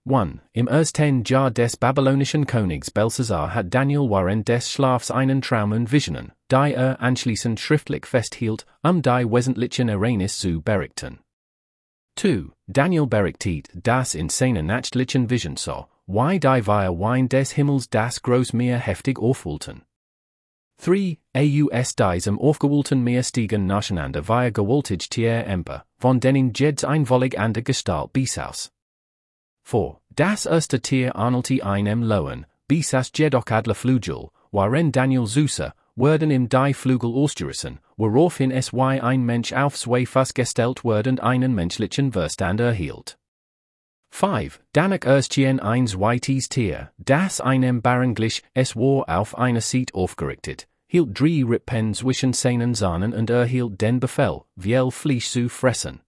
1. Im ersten Jahr des babylonischen Königs Belshazzar hat Daniel während des Schlafs einen Traum und Visionen, die anschließend schriftlich festhielt, die wesentlichen Ereignis zu berichten. 2. Daniel berichtet das in seiner nächtlichen Vision so, wie die Wein des Himmels das Großmeer heftig aufwühlten. 3. Aus diesem aufgewühlten Meer stiegen nacheinander wie gewaltige Tiere empor, von denen jedes einwollig an der Gestalt Bisaus. 4. Das erste Tier ähnelte einem Löwen, Bisaus jedoch adler Flügel, waren Daniel Süße, werden im die Flügel ausgerissen, woraufhin es wie ein Mensch auf zwei Fuß gestellt wird und einen menschlichen Verstand erhielt. 5. Danach erschien ein zweites Tier, das einem Bären glich, es war auf einer Seite aufgerichtet, hielt 3 Rippen zwischen seinen Zähnen und erhielt den Befehl, viel Fleisch zu fressen.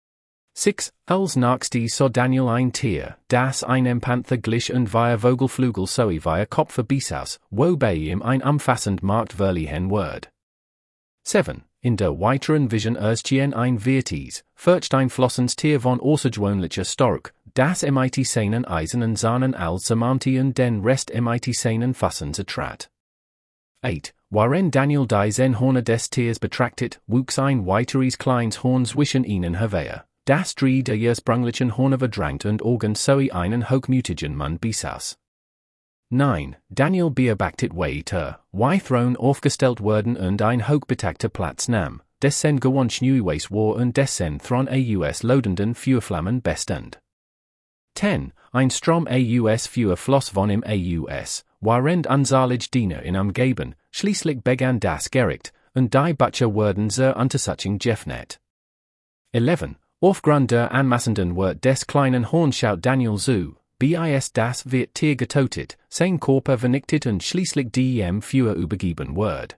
6. Als nächstes sah Daniel ein Tier, das einem Panther glich und via Vogelflügel sowie via Kopf Bisaus, wobei ihm ein umfassend Markt verliehen wird. 7. In der weiteren Vision erschien ein viertes, flossendes Tier von außergewöhnlicher Stork, das mit seinen eisernen Zähnen als Samanthe und den Rest mit seinen Fassen zertrat. 8. Während Daniel die Horne des Tiers betrachtet, wuchs ein weiteres kleines Horn zwischen ihnen hervor, das 3 der ursprünglichen Horne verdrängt und Augen sowie einen hochmütigen Mann besaß. 9. Daniel beobachtet weiter, wie Thron aufgestellt wurden und ein hochbetagter Platz nahm, dessen gewohnt neues war und dessen Thron aus lodenden Feuerflammen bestand. 10. Ein Strom aus Feuer floss von ihm aus, während anzahlage Diener in umgeben, schließlich begann das Gericht, und die Butcher wurden zur Untersuchung geöffnet. 11. Aufgrund der anmaßenden Wort des kleinen Horns schaut Daniel zu, bis das wird Tier getötet, sein Körper vernichtet und schließlich dem Feuer übergeben wird.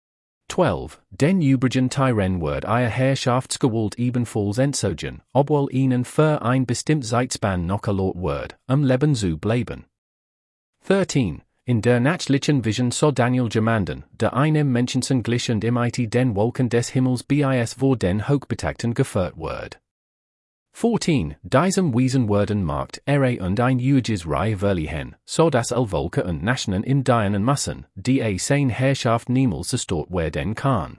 12. Den übrigen Tieren wird ihr Herrschaftsgewalt ebenfalls entzogen, obwohl ihnen für ein bestimmtes Zeitspan noch erlaubt wird, Leben zu bleiben. 13. In der nächtlichen Vision sah Daniel jemanden, der einem Menschen glich und mit den Wolken des Himmels bis vor den Hochbetagten geführt wird. 14. Diesem Wesen werden Markt und ein Juges Reihe verliehen, so dass Wolke und Nationen in dienen müssen, die sein Herrschaft niemals zerstört werden kann.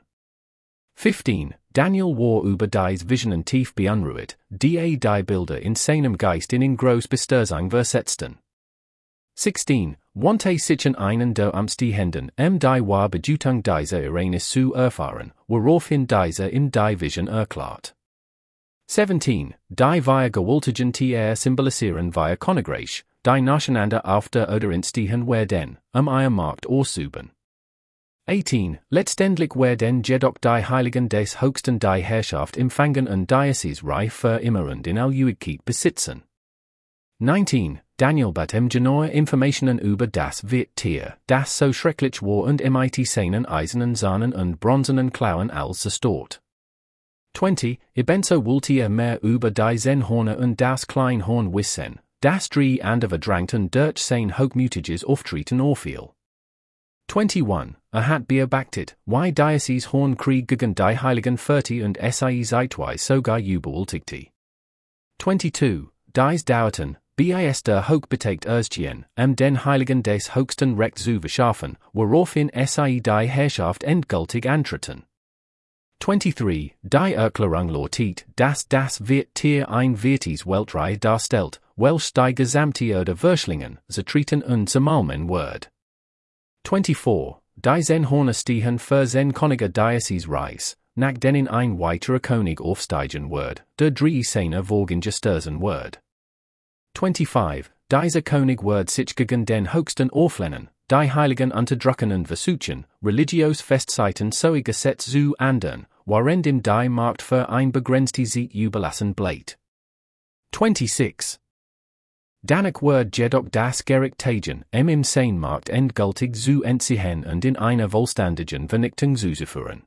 15. Daniel war über dies Visionen tief beunruhigt, die Bilder in seinem Geist in groß Bestürzung versetzten. 16. Wandte sich einen der Umstehenden, die war Bedeutung dieser Ereignis zu erfahren, woraufhin dieser in die Vision erklärt. 17. Die via gewaltigen Tiere symbolisieren via Konigreich, die nacheinander auf der Erde entstehen werden, ihr Markt auszuüben. 18. Letztendlich werden jedoch die Heiligen des Höchsten die Herrschaft empfangen und Diocesreich für immer und in Allewigkeit besitzen. 19. Daniel bat genaue Informationen über das Tier, das so schrecklich war und mit seinen eisernen Zähnen und bronzenen Klauen als zerstört. 20. Ebenso wollte mehr über die Horne und das Kleinhorn wissen, das 3 andere verdrängten durch sein hochmütiges Auftreten auffiel. 21. Hat beobachtet, wie dieses Horn Krieg gegen die Heiligen führte und zeitweise sogar überwältigte. 22. Dies dauerten, bis der Hochbetagt erschien, den Heiligen des Höchsten Recht zu verschaffen, woraufhin die Herrschaft endgültig antreten. 23. Die Erklärung lautet, dass das Tier ein viertes Weltreich darstellt, welches die gesamte Erde verschlingen, zertreten und zermalmen wird. 24. Die Horne stehen für Könige dieses Reichs, nach denen ein weiterer König aufsteigen wird, der 3 seiner Wogen gestürzen wird. 25. Dieser König wird sich gegen den Höchsten auflehnen, die Heiligen unterdrücken und versuchen, religiös Festzeiten sowie Gesetz zu ändern, während ihm die Markt für ein begrenztes Zeit überlassen bleibt. 26. Danach wird jedoch das Gericht tagen, im sein Markt endgültig zu entziehen und in einer wohlständigen Vernichtung zu führen.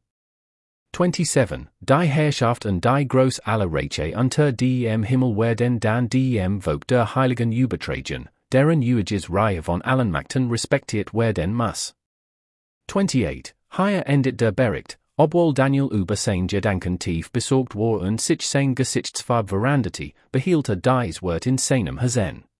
27. Die Herrschaft und die Groß aller Reiche unter dem Himmel werden dann dem Volk der Heiligen übertragen, deren Juges Reihe von allen Mächten respektiert werden muss. 28. Hier endet der Bericht, obwohl Daniel über sein Gedanken tief besorgt war und sich sein Gesichtsfarbe veranderte, behielt dies Wort in seinem Hirn.